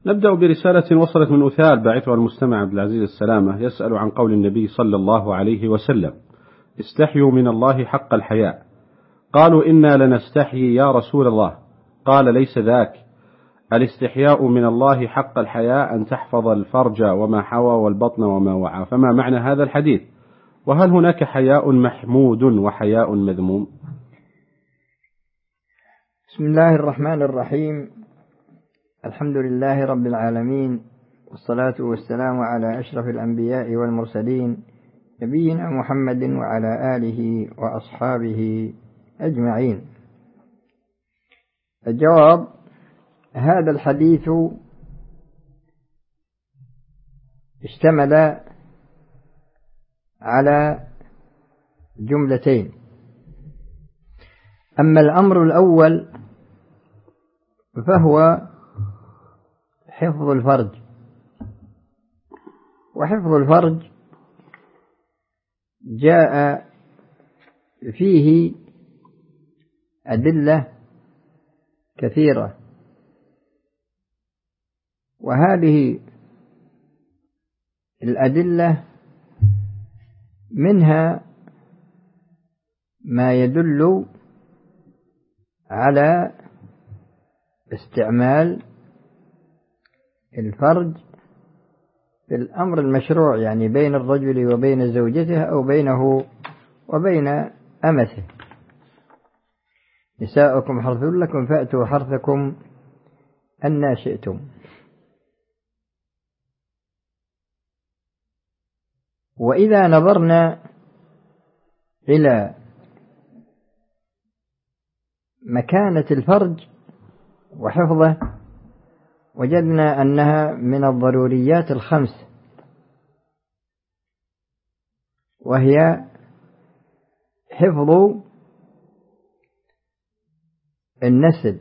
نبدأ برسالة وصلت من أثال باعثها المستمع عبد العزيز السلامة، يسأل عن قول النبي صلى الله عليه وسلم: استحيوا من الله حق الحياء. قالوا: إنا لنستحيي يا رسول الله. قال: ليس ذاك، الاستحياء من الله حق الحياء أن تحفظ الفرج وما حوى والبطن وما وعى. فما معنى هذا الحديث؟ وهل هناك حياء محمود وحياء مذموم؟ بسم الله الرحمن الرحيم. الحمد لله رب العالمين، والصلاة والسلام على أشرف الأنبياء والمرسلين، نبينا محمد وعلى آله وأصحابه أجمعين. الجواب: هذا الحديث اشتمل على جملتين. أما الأمر الأول فهو حفظ الفرج، وحفظ الفرج جاء فيه أدلة كثيرة، وهذه الأدلة منها ما يدل على استعمال الفرج في الأمر المشروع، يعني بين الرجل وبين زوجته أو بينه وبين أمته. نساؤكم حرث لكم فأتوا حرثكم أنى شئتم. وإذا نظرنا إلى مكانة الفرج وحفظه وجدنا أنها من الضروريات الخمس، وهي حفظ النسل.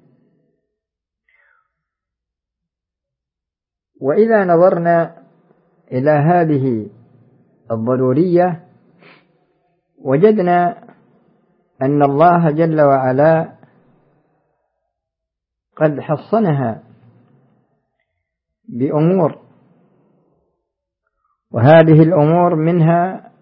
وإذا نظرنا إلى هذه الضرورية وجدنا أن الله جل وعلا قد حصنها بأمور، وهذه الأمور منها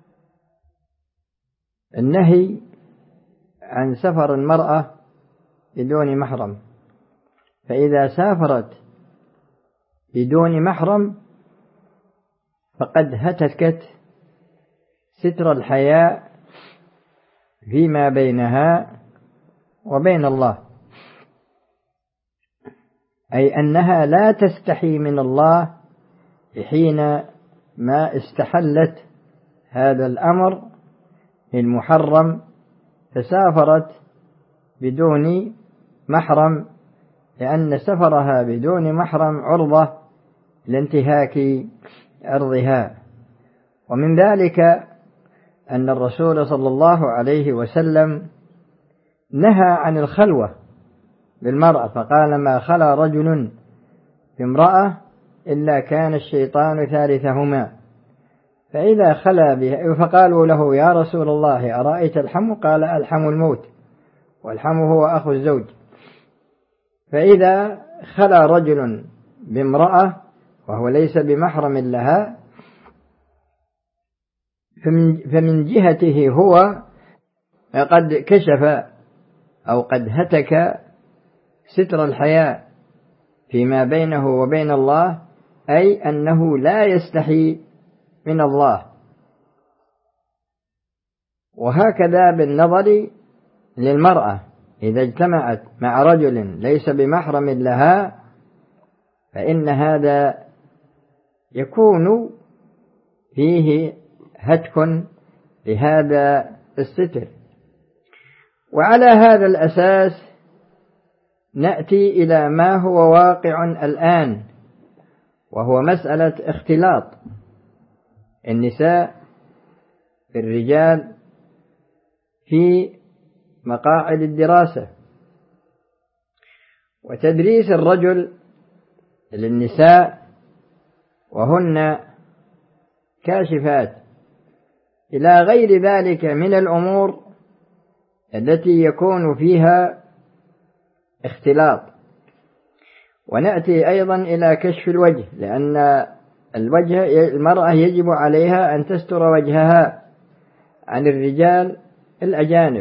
النهي عن سفر المرأة بدون محرم، فإذا سافرت بدون محرم فقد هتكت ستر الحياء فيما بينها وبين الله، أي أنها لا تستحي من الله حين ما استحلت هذا الأمر المحرم فسافرت بدون محرم، لأن سفرها بدون محرم عرضة لانتهاك عرضها. ومن ذلك أن الرسول صلى الله عليه وسلم نهى عن الخلوة بالمرأة، فقال: ما خلا رجل بامرأة إلا كان الشيطان ثالثهما. فإذا خلا بها، فقالوا له: يا رسول الله أرأيت الحم؟ قال: الحم الموت، والحم هو أخو الزوج. فإذا خلا رجل بامرأة وهو ليس بمحرم لها فمن جهته هو قد كشف أو قد هتك ستر الحياء فيما بينه وبين الله، أي أنه لا يستحي من الله. وهكذا بالنظر للمرأة إذا اجتمعت مع رجل ليس بمحرم لها فإن هذا يكون فيه هتك لهذا الستر. وعلى هذا الأساس نأتي إلى ما هو واقع الآن، وهو مسألة اختلاط النساء بالرجال في مقاعد الدراسة، وتدريس الرجل للنساء وهن كاشفات إلى غير ذلك من الأمور التي يكون فيها اختلاط. ونأتي أيضا إلى كشف الوجه، لأن المرأة يجب عليها أن تستر وجهها عن الرجال الأجانب،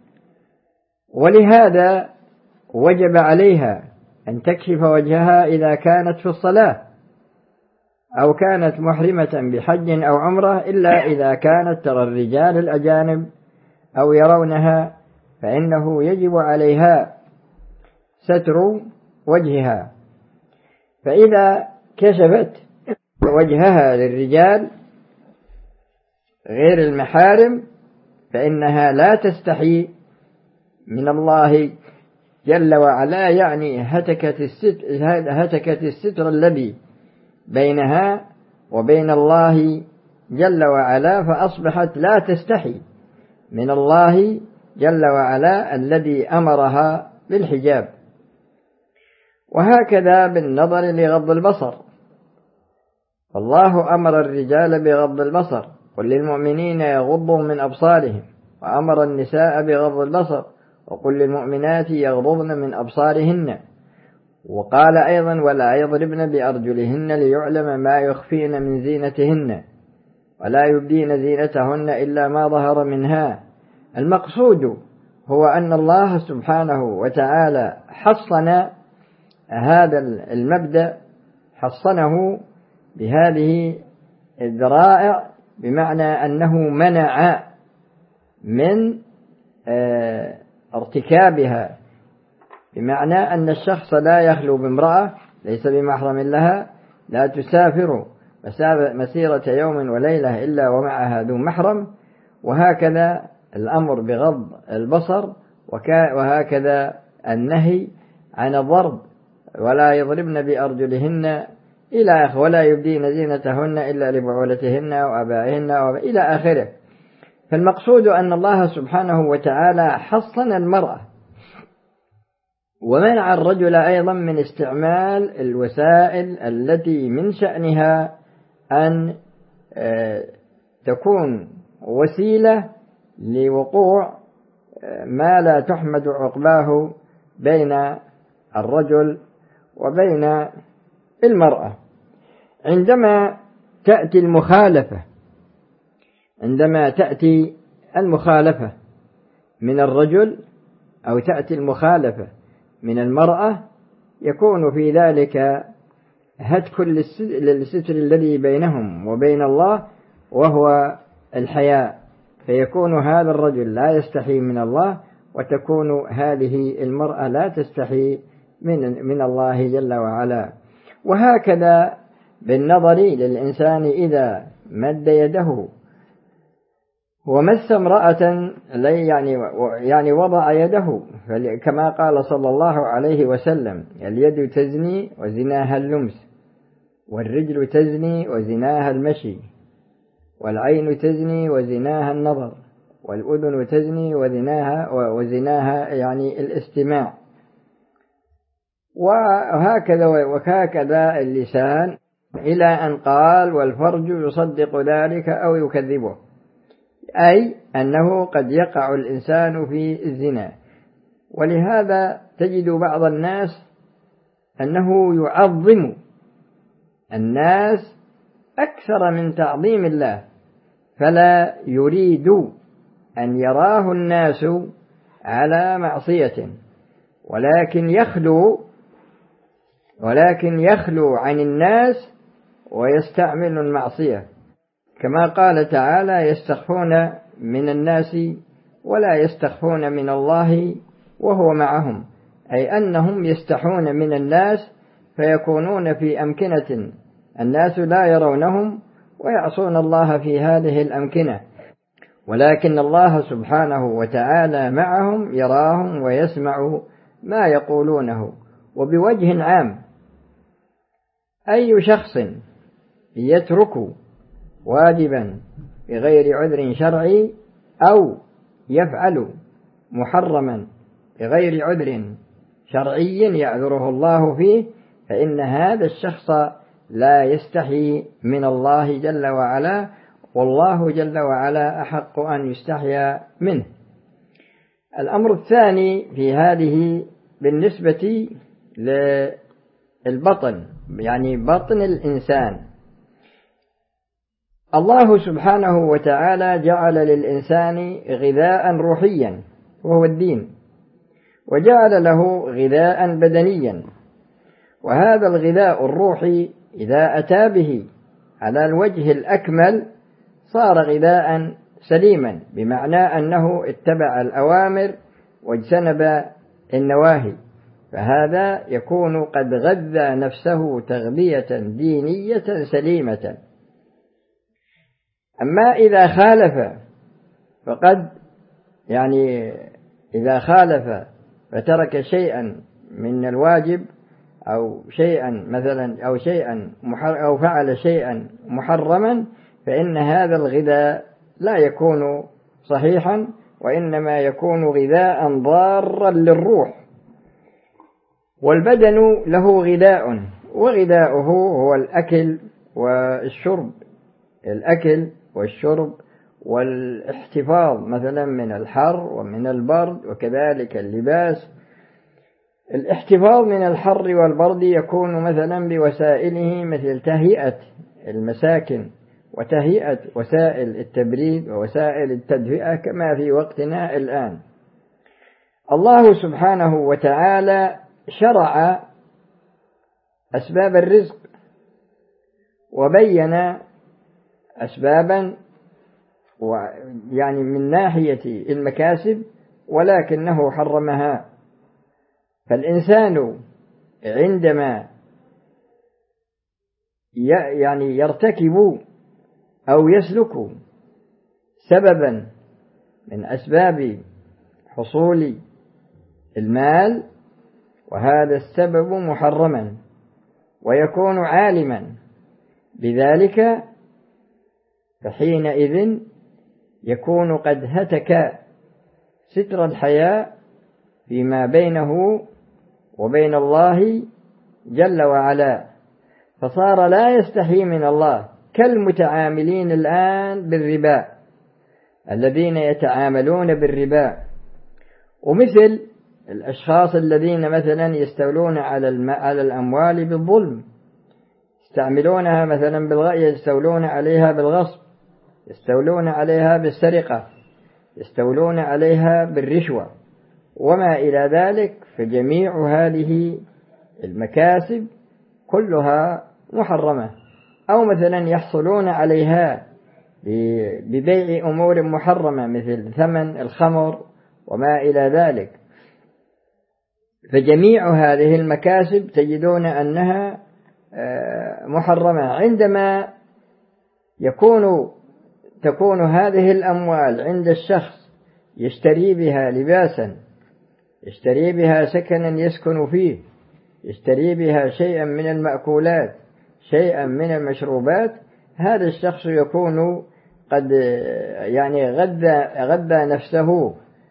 ولهذا وجب عليها أن تكشف وجهها إذا كانت في الصلاة أو كانت محرمة بحج أو عمرة، إلا إذا كانت ترى الرجال الأجانب أو يرونها فإنه يجب عليها ستر وجهها. فإذا كشفت وجهها للرجال غير المحارم فإنها لا تستحي من الله جل وعلا، يعني هتكت الستر الذي بينها وبين الله جل وعلا، فأصبحت لا تستحي من الله جل وعلا الذي أمرها بالحجاب. وهكذا بالنظر لغض البصر، فالله أمر الرجال بغض البصر، قل للمؤمنين يغضوا من أبصارهم، وأمر النساء بغض البصر، وقل للمؤمنات يغضضن من أبصارهن، وقال أيضا ولا يضربن بأرجلهن ليعلم ما يخفين من زينتهن، ولا يبدين زينتهن إلا ما ظهر منها. المقصود هو أن الله سبحانه وتعالى حصن هذا المبدأ، حصنه بهذه الذرائع، بمعنى أنه منع من ارتكابها، بمعنى أن الشخص لا يخلو بامرأة ليس بمحرم لها، لا تسافر مسيرة يوم وليلة إلا ومعها ذو محرم، وهكذا الأمر بغض البصر، وهكذا النهي عن الضرب، ولا يضربن بأرجلهن إلى آخره، ولا يبدين زينتهن إلا لبعولتهن وآبائهن إلى آخره. فالمقصود أن الله سبحانه وتعالى حصن المرأة ومنع الرجل أيضا من استعمال الوسائل التي من شأنها أن تكون وسيلة لوقوع ما لا تحمد عقباه بين الرجل وبين المرأة. عندما تأتي المخالفة من الرجل أو تأتي المخالفة من المرأة، يكون في ذلك هتك للستر الذي بينهم وبين الله، وهو الحياء، فيكون هذا الرجل لا يستحي من الله، وتكون هذه المرأة لا تستحي من الله جل وعلا. وهكذا بالنظر للإنسان إذا مد يده ومس امرأة يعني وضع يده، كما قال صلى الله عليه وسلم اليد تزني وزناها اللمس، والرجل تزني وزناها المشي، والعين تزني وزناها النظر، والأذن تزني وزناها يعني الاستماع، وهكذا اللسان، إلى أن قال والفرج يصدق ذلك أو يكذبه، أي أنه قد يقع الإنسان في الزنا. ولهذا تجد بعض الناس أنه يعظم الناس أكثر من تعظيم الله، فلا يريد أن يراه الناس على معصية، ولكن يخلو عن الناس ويستعمل المعصية، كما قال تعالى يستخفون من الناس ولا يستخفون من الله وهو معهم، أي أنهم يستحون من الناس فيكونون في أمكنة الناس لا يرونهم ويعصون الله في هذه الأمكنة، ولكن الله سبحانه وتعالى معهم يراهم ويسمع ما يقولونه. وبوجه عام أي شخص يترك واجبا بغير عذر شرعي أو يفعل محرما بغير عذر شرعي يعذره الله فيه، فإن هذا الشخص لا يستحي من الله جل وعلا، والله جل وعلا أحق أن يستحيا منه. الأمر الثاني في هذه بالنسبة البطن، يعني بطن الإنسان. الله سبحانه وتعالى جعل للإنسان غذاء روحيا وهو الدين، وجعل له غذاء بدنيا، وهذا الغذاء الروحي إذا أتى به على الوجه الأكمل صار غذاء سليما، بمعنى أنه اتبع الأوامر واجتنب النواهي، فهذا يكون قد غذى نفسه تغذية دينية سليمة. أما إذا خالف فقد إذا خالف فترك شيئا من الواجب أو فعل شيئا محرما، فإن هذا الغذاء لا يكون صحيحا، وإنما يكون غذاء ضارا للروح. والبدن له غذاء، وغذاؤه هو الأكل والشرب والاحتفاظ مثلا من الحر ومن البرد، وكذلك اللباس. الاحتفاظ من الحر والبرد يكون مثلا بوسائله، مثل تهيئة المساكن وتهيئة وسائل التبريد ووسائل التدفئة كما في وقتنا الآن. الله سبحانه وتعالى شرع أسباب الرزق وبين أسبابا من ناحية المكاسب، ولكنه حرمها. فالإنسان عندما يرتكب أو يسلك سببا من أسباب حصول المال وهذا السبب محرما ويكون عالما بذلك، فحينئذ يكون قد هتك ستر الحياء فيما بينه وبين الله جل وعلا، فصار لا يستحي من الله، كالمتعاملين الآن بالربا، الذين يتعاملون بالربا، ومثل الأشخاص الذين مثلا يستولون على الأموال بالظلم، يستعملونها مثلا يستولون عليها بالغصب، يستولون عليها بالسرقة، يستولون عليها بالرشوة وما إلى ذلك. فجميع هذه المكاسب كلها محرمة، أو مثلا يحصلون عليها ببيع أمور محرمة مثل ثمن الخمر وما إلى ذلك. فجميع هذه المكاسب تجدون أنها محرمة. عندما تكون هذه الأموال عند الشخص يشتري بها لباسا، يشتري بها سكنا يسكن فيه، يشتري بها شيئا من المأكولات، شيئا من المشروبات، هذا الشخص يكون قد غذى نفسه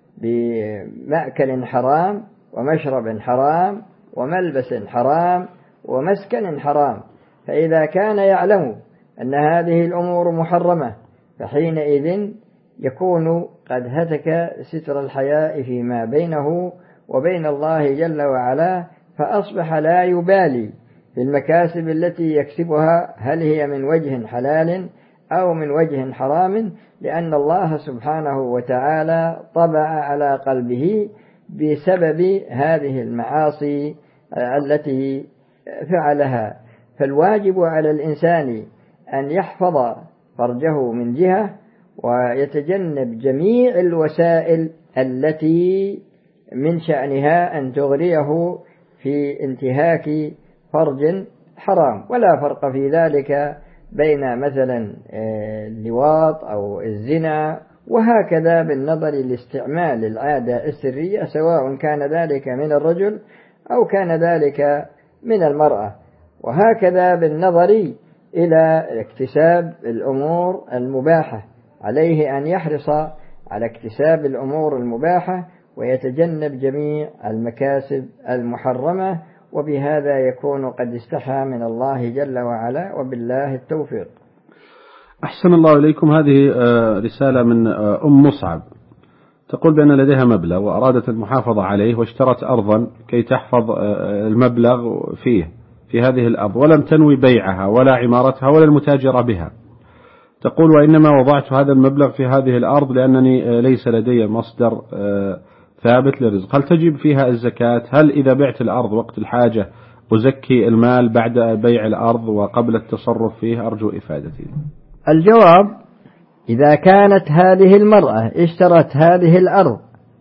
بمأكل حرام ومشرب حرام وملبس حرام ومسكن حرام. فإذا كان يعلم أن هذه الأمور محرمة، فحينئذ يكون قد هتك ستر الحياء فيما بينه وبين الله جل وعلا، فأصبح لا يبالي بالمكاسب التي يكسبها، هل هي من وجه حلال أو من وجه حرام، لأن الله سبحانه وتعالى طبع على قلبه بسبب هذه المعاصي التي فعلها. فالواجب على الإنسان أن يحفظ فرجه من جهة، ويتجنب جميع الوسائل التي من شأنها أن تغريه في انتهاك فرج حرام. ولا فرق في ذلك بين مثلا اللواط أو الزنا، وهكذا بالنظر لاستعمال العادة السرية، سواء كان ذلك من الرجل أو كان ذلك من المرأة. وهكذا بالنظر إلى اكتساب الأمور المباحة، عليه أن يحرص على اكتساب الأمور المباحة ويتجنب جميع المكاسب المحرمة، وبهذا يكون قد استحى من الله جل وعلا، وبالله التوفيق. أحسن الله إليكم. هذه رسالة من أم مصعب، تقول بأن لديها مبلغ وأرادت المحافظة عليه، واشترت أرضا كي تحفظ المبلغ فيه في هذه الأرض ولم تنوي بيعها ولا عمارتها ولا المتاجرة بها. تقول وإنما وضعت هذا المبلغ في هذه الأرض لأنني ليس لدي مصدر ثابت للرزق. هل تجب فيها الزكاة؟ هل إذا بعت الأرض وقت الحاجة أزكي المال بعد بيع الأرض وقبل التصرف فيه؟ أرجو إفادتي. الجواب: إذا كانت هذه المرأة اشترت هذه الأرض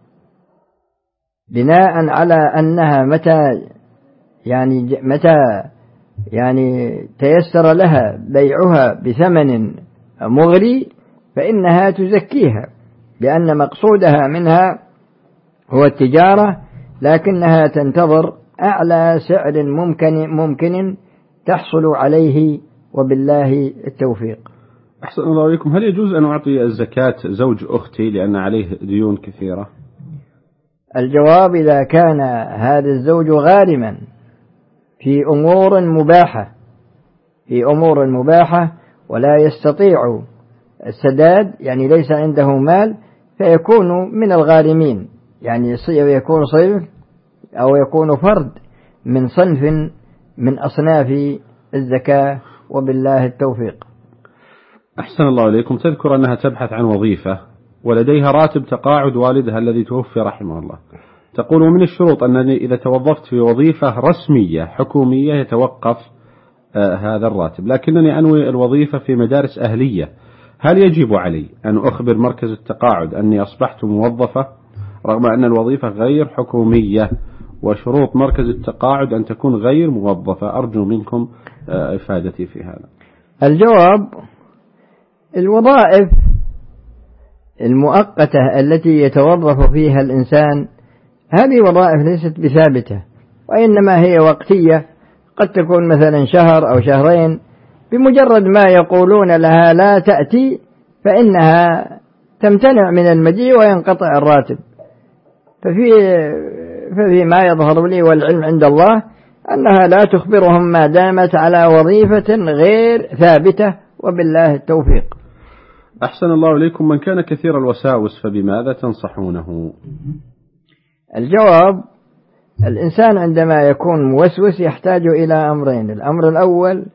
بناء على أنها متى تيسر لها بيعها بثمن مغري فإنها تزكيها، لأن مقصودها منها هو التجارة، لكنها تنتظر أعلى سعر ممكن تحصل عليه، وبالله التوفيق. أحسن الله إليكم. هل يجوز أن أعطي الزكاة زوج أختي لأن عليه ديون كثيرة؟ الجواب: إذا كان هذا الزوج غارما في أمور مباحة ولا يستطيع السداد، يعني ليس عنده مال، فيكون من الغارمين، يعني يكون صنف أو يكون فرد من صنف من أصناف الزكاة، وبالله التوفيق. أحسن الله إليكم. تذكر أنها تبحث عن وظيفة ولديها راتب تقاعد والدها الذي توفي رحمه الله. تقول ومن الشروط أنني إذا توظفت في وظيفة رسمية حكومية يتوقف هذا الراتب، لكنني أنوي الوظيفة في مدارس أهلية، هل يجب علي أن أخبر مركز التقاعد أني أصبحت موظفة رغم أن الوظيفة غير حكومية وشروط مركز التقاعد أن تكون غير موظفة؟ أرجو منكم إفادتي في هذا. الجواب: الوظائف المؤقتة التي يتوظف فيها الإنسان هذه وظائف ليست بثابتة، وإنما هي وقتية، قد تكون مثلا شهر أو شهرين، بمجرد ما يقولون لها لا تأتي فإنها تمتنع من المجيء وينقطع الراتب. ففي ما يظهر لي والعلم عند الله أنها لا تخبرهم ما دامت على وظيفة غير ثابتة، وبالله التوفيق. أحسن الله إليكم. من كان كثير الوساوس فبماذا تنصحونه؟ الجواب: الإنسان عندما يكون موسوس يحتاج إلى أمرين. الأمر الأول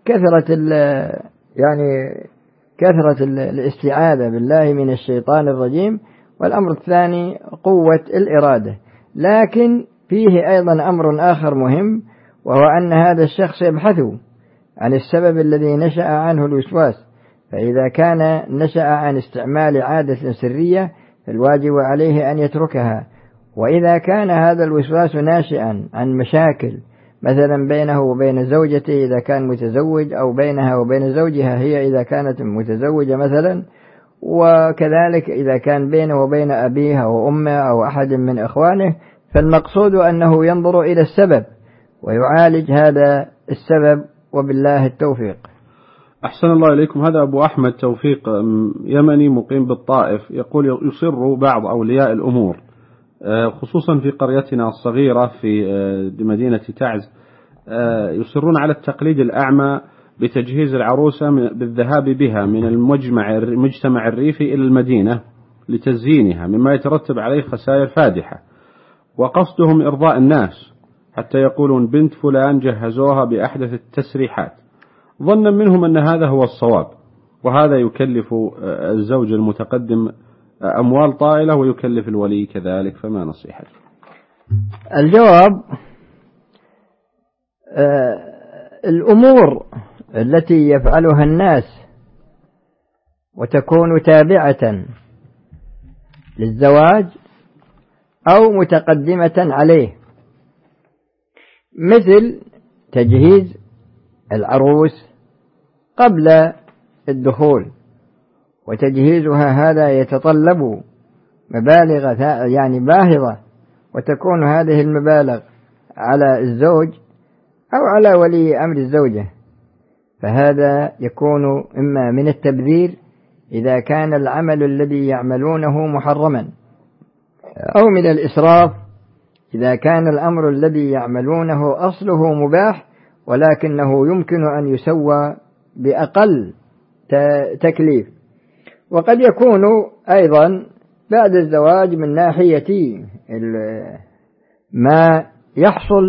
كثرة الاستعاذة بالله من الشيطان الرجيم، والأمر الثاني قوة الإرادة. لكن فيه أيضا أمر آخر مهم، وهو أن هذا الشخص يبحث عن السبب الذي نشأ عنه الوسواس، فإذا كان نشأ عن استعمال عادة سرية فالواجب عليه أن يتركها، وإذا كان هذا الوسواس ناشئا عن مشاكل مثلا بينه وبين زوجته إذا كان متزوج، أو بينها وبين زوجها هي إذا كانت متزوجة مثلا، وكذلك إذا كان بينه وبين أبيها وأمه أو أحد من إخوانه، فالمقصود أنه ينظر إلى السبب ويعالج هذا السبب، وبالله التوفيق. أحسن الله إليكم. هذا أبو أحمد توفيق يمني مقيم بالطائف، يقول يصر بعض أولياء الأمور خصوصا في قريتنا الصغيرة في مدينة تعز يصرون على التقليد الأعمى بتجهيز العروسة بالذهاب بها من المجتمع الريفي إلى المدينة لتزيينها، مما يترتب عليه خسائر فادحة، وقصدهم إرضاء الناس حتى يقولون بنت فلان جهزوها بأحدث التسريحات، ظنا منهم أن هذا هو الصواب، وهذا يكلف الزوج المتقدم أموال طائلة ويكلف الولي كذلك، فما نصيحتك؟ الجواب: الأمور التي يفعلها الناس وتكون تابعة للزواج أو متقدمة عليه، مثل تجهيز العروس قبل الدخول، وتجهيزها هذا يتطلب مبالغ باهظة، وتكون هذه المبالغ على الزوج أو على ولي أمر الزوجة، فهذا يكون إما من التبذير إذا كان العمل الذي يعملونه محرما، أو من الإسراف إذا كان الأمر الذي يعملونه أصله مباح ولكنه يمكن أن يسوى بأقل تكليف. وقد يكون أيضا بعد الزواج من ناحية ما يحصل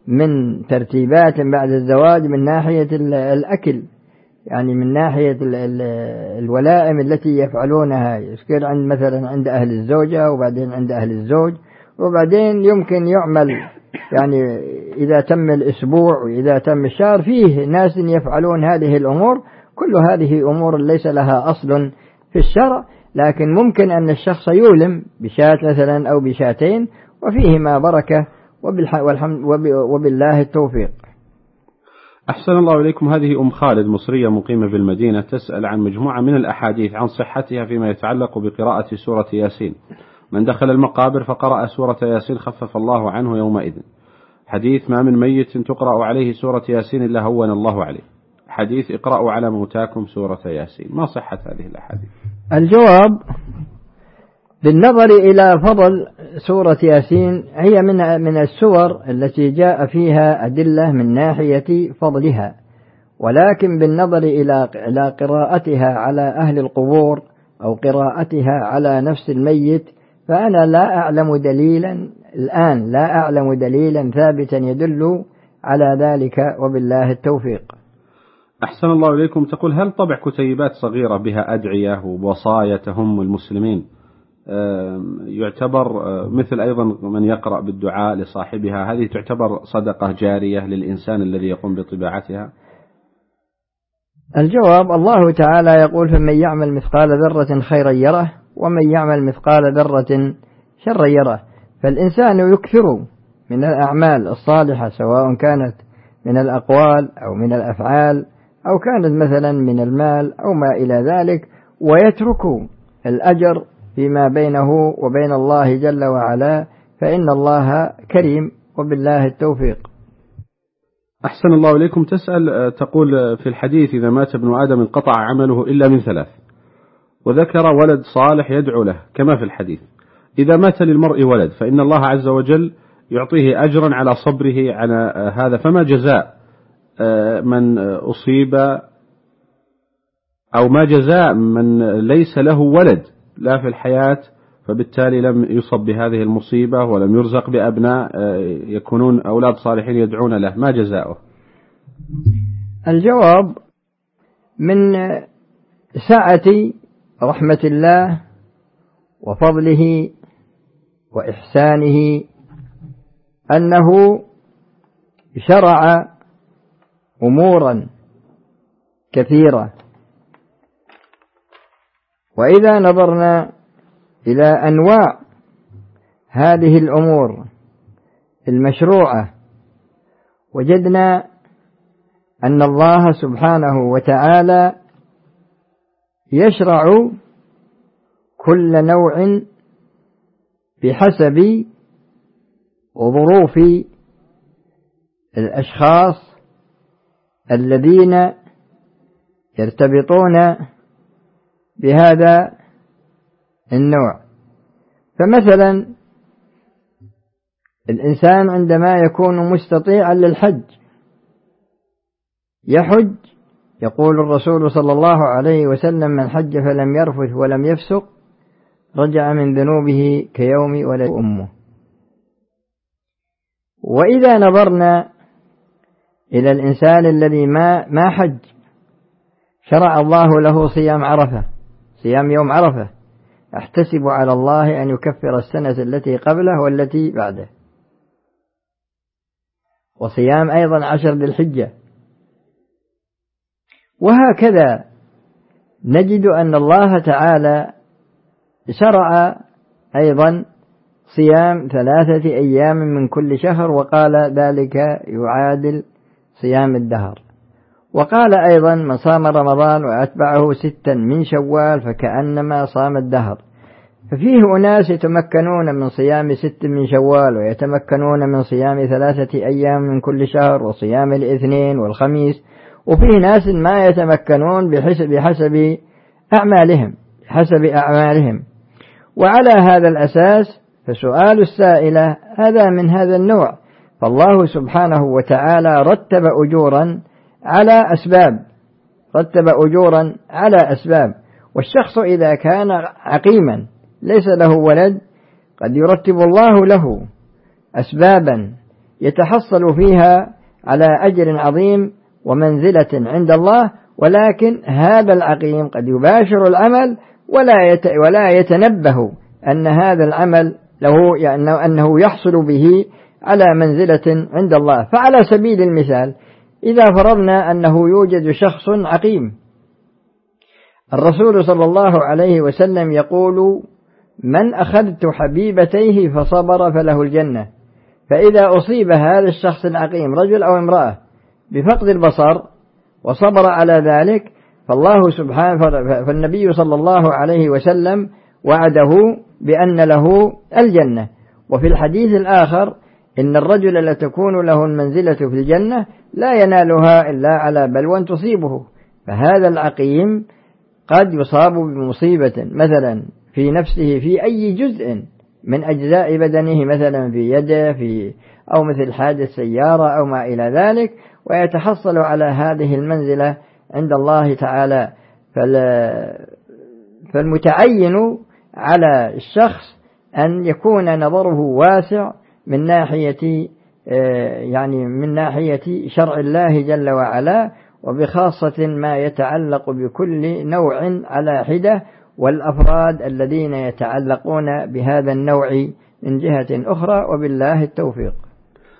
من ترتيبات بعد الزواج من ناحية الأكل، يعني من ناحية الولائم التي يفعلونها، يذكر عند مثلا عند أهل الزوجة وبعدين عند أهل الزوج، وبعدين يمكن يعمل يعني إذا تم الأسبوع وإذا تم الشهر، فيه ناس يفعلون هذه الأمور. كل هذه أمور ليس لها أصل في الشرع، لكن ممكن أن الشخص يولم بشاة مثلا أو بشاتين وفيهما بركة، وبالله التوفيق. أحسن الله إليكم. هذه أم خالد مصرية مقيمة بالمدينة تسأل عن مجموعة من الأحاديث عن صحتها فيما يتعلق بقراءة سورة ياسين. من دخل المقابر فقرأ سورة ياسين خفف الله عنه يومئذ. حديث ما من ميت تقرأ عليه سورة ياسين إلا هون الله عليه. حديث اقرأوا على موتاكم سورة ياسين. ما صحة هذه الأحاديث؟ الجواب بالنظر إلى فضل سورة ياسين، هي من السور التي جاء فيها أدلة من ناحية فضلها، ولكن بالنظر إلى قراءتها على أهل القبور أو قراءتها على نفس الميت، فأنا لا أعلم دليلا الآن، لا أعلم دليلا ثابتا يدل على ذلك، وبالله التوفيق. أحسن الله إليكم. تقول هل طبع كتيبات صغيرة بها أدعية ووصايا تهم المسلمين يعتبر مثل أيضا من يقرأ بالدعاء لصاحبها، هذه تعتبر صدقة جارية للإنسان الذي يقوم بطباعتها؟ الجواب الله تعالى يقول فمن يعمل مثقال ذرة خيرا يره ومن يعمل مثقال ذرة شرا يره. فالإنسان يكثر من الأعمال الصالحة، سواء كانت من الأقوال أو من الأفعال أو كانت مثلا من المال أو ما إلى ذلك، ويترك الأجر فيما بينه وبين الله جل وعلا، فإن الله كريم، وبالله التوفيق. أحسن الله إليكم. تسأل تقول في الحديث إذا مات ابن آدم انقطع عمله إلا من ثلاث، وذكر ولد صالح يدعو له كما في الحديث. إذا مات للمرء ولد فإن الله عز وجل يعطيه أجرا على صبره على هذا، فما جزاء من أصيب أو ما جزاء من ليس له ولد لا في الحياة فبالتالي لم يصب بهذه المصيبة ولم يرزق بأبناء يكونون أولاد صالحين يدعون له، ما جزاؤه؟ الجواب من سعة رحمة الله وفضله وإحسانه أنه شرع أمورا كثيرة، وإذا نظرنا إلى أنواع هذه الأمور المشروعة وجدنا أن الله سبحانه وتعالى يشرع كل نوع بحسب ظروف الأشخاص الذين يرتبطون بهذا النوع. فمثلا الإنسان عندما يكون مستطيعا للحج يحج، يقول الرسول صلى الله عليه وسلم من حج فلم يرفث ولم يفسق رجع من ذنوبه كيوم ولد أمه. وإذا نظرنا إلى الإنسان الذي ما حج، شرع الله له صيام عرفة، صيام يوم عرفة، أحتسب على الله أن يكفر السنة التي قبله والتي بعده، وصيام أيضا 10 ذي الحجة. وهكذا نجد أن الله تعالى شرع أيضا صيام 3 أيام من كل شهر، وقال ذلك يعادل صيام الدهر. وقال أيضا من صام رمضان وأتبعه 6 من شوال فكأنما صام الدهر. ففيه أناس يتمكنون من صيام 6 من شوال، ويتمكنون من صيام 3 أيام من كل شهر وصيام الاثنين والخميس، وفيه ناس ما يتمكنون بحسب أعمالهم. وعلى هذا الأساس فسؤال السائلة هذا من هذا النوع. فالله سبحانه وتعالى رتب أجورا على أسباب، والشخص إذا كان عقيما ليس له ولد قد يرتب الله له أسبابا يتحصل فيها على أجر عظيم ومنزلة عند الله، ولكن هذا العقيم قد يباشر العمل ولا يتنبه أن هذا العمل له يعني أنه يحصل به على منزلة عند الله. فعلى سبيل المثال إذا فرضنا أنه يوجد شخص عقيم، الرسول صلى الله عليه وسلم يقول: من أخذت حبيبتيه فصبر فله الجنة. فإذا أصيب هذا الشخص العقيم رجل أو امرأة بفقد البصر وصبر على ذلك فالله سبحانه فالنبي صلى الله عليه وسلم وعده بأن له الجنة. وفي الحديث الآخر إن الرجل لتكون له المنزلة في الجنة لا ينالها إلا على بلوى تصيبه. فهذا العقيم قد يصاب بمصيبة مثلا في نفسه في أي جزء من أجزاء بدنه، مثلا في يده أو مثل حادث سيارة أو ما إلى ذلك، ويتحصل على هذه المنزلة عند الله تعالى. فالمتعين على الشخص أن يكون نظره واسع من ناحية شرع الله جل وعلا، وبخاصة ما يتعلق بكل نوع على حدة، والأفراد الذين يتعلقون بهذا النوع من جهة أخرى. وبالله التوفيق.